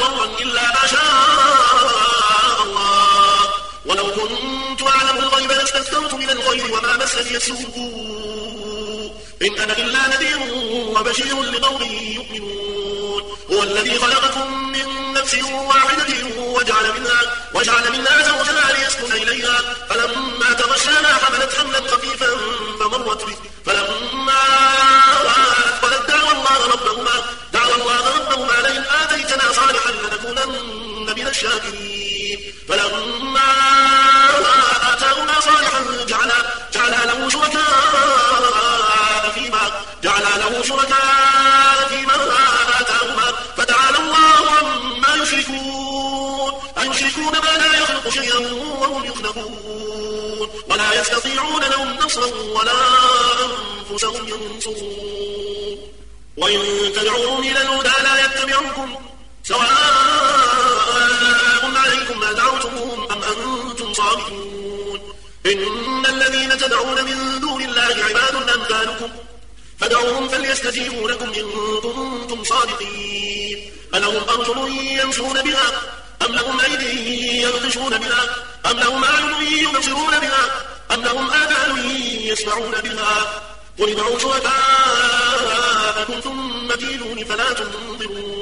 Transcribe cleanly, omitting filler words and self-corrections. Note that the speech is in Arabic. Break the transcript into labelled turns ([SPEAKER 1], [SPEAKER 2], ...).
[SPEAKER 1] ضرا إلا ما شاء الله ولو كنت أعلم الغيب لاستكثرت من الخير وما مسني السوء إن أنا إلا نذير وبشير لقوم يؤمنون هو الذي خلقكم من نفس واحدة وجعل منها زوجها ليسكن إليها فلما تغشاها حملت حملا خفيفا فمرت به فلما أثقلت دعوا الله ربهما لئن آتيتنا صالحا لنكونن من الشاكرين فلما آتاهما صالحا جعلا له شركاء فيما آتاهما فتعالى الله عما يشركون أيشركون ما لا يخلق شيئا وهم يخلقون ولا يستطيعون لهم نصرا ولا أنفسهم ينصرون وإن تدعوهم إلى الهدى لا يتبعوكم سواء عليكم ما دعوتموهم أم أنتم صامتون إن الذين تدعون من دون الله عباد أمثالكم فدعوهم فليستجيبوا لكم إن كنتم صادقين ألهم أرجل يمشون بها أم لهم أيدي يبطشون بها أم لهم أعين يبصرون بها أم لهم آذان يسمعون بها قل ادعوا شركاءكم ثم كيدون فلا تنظرون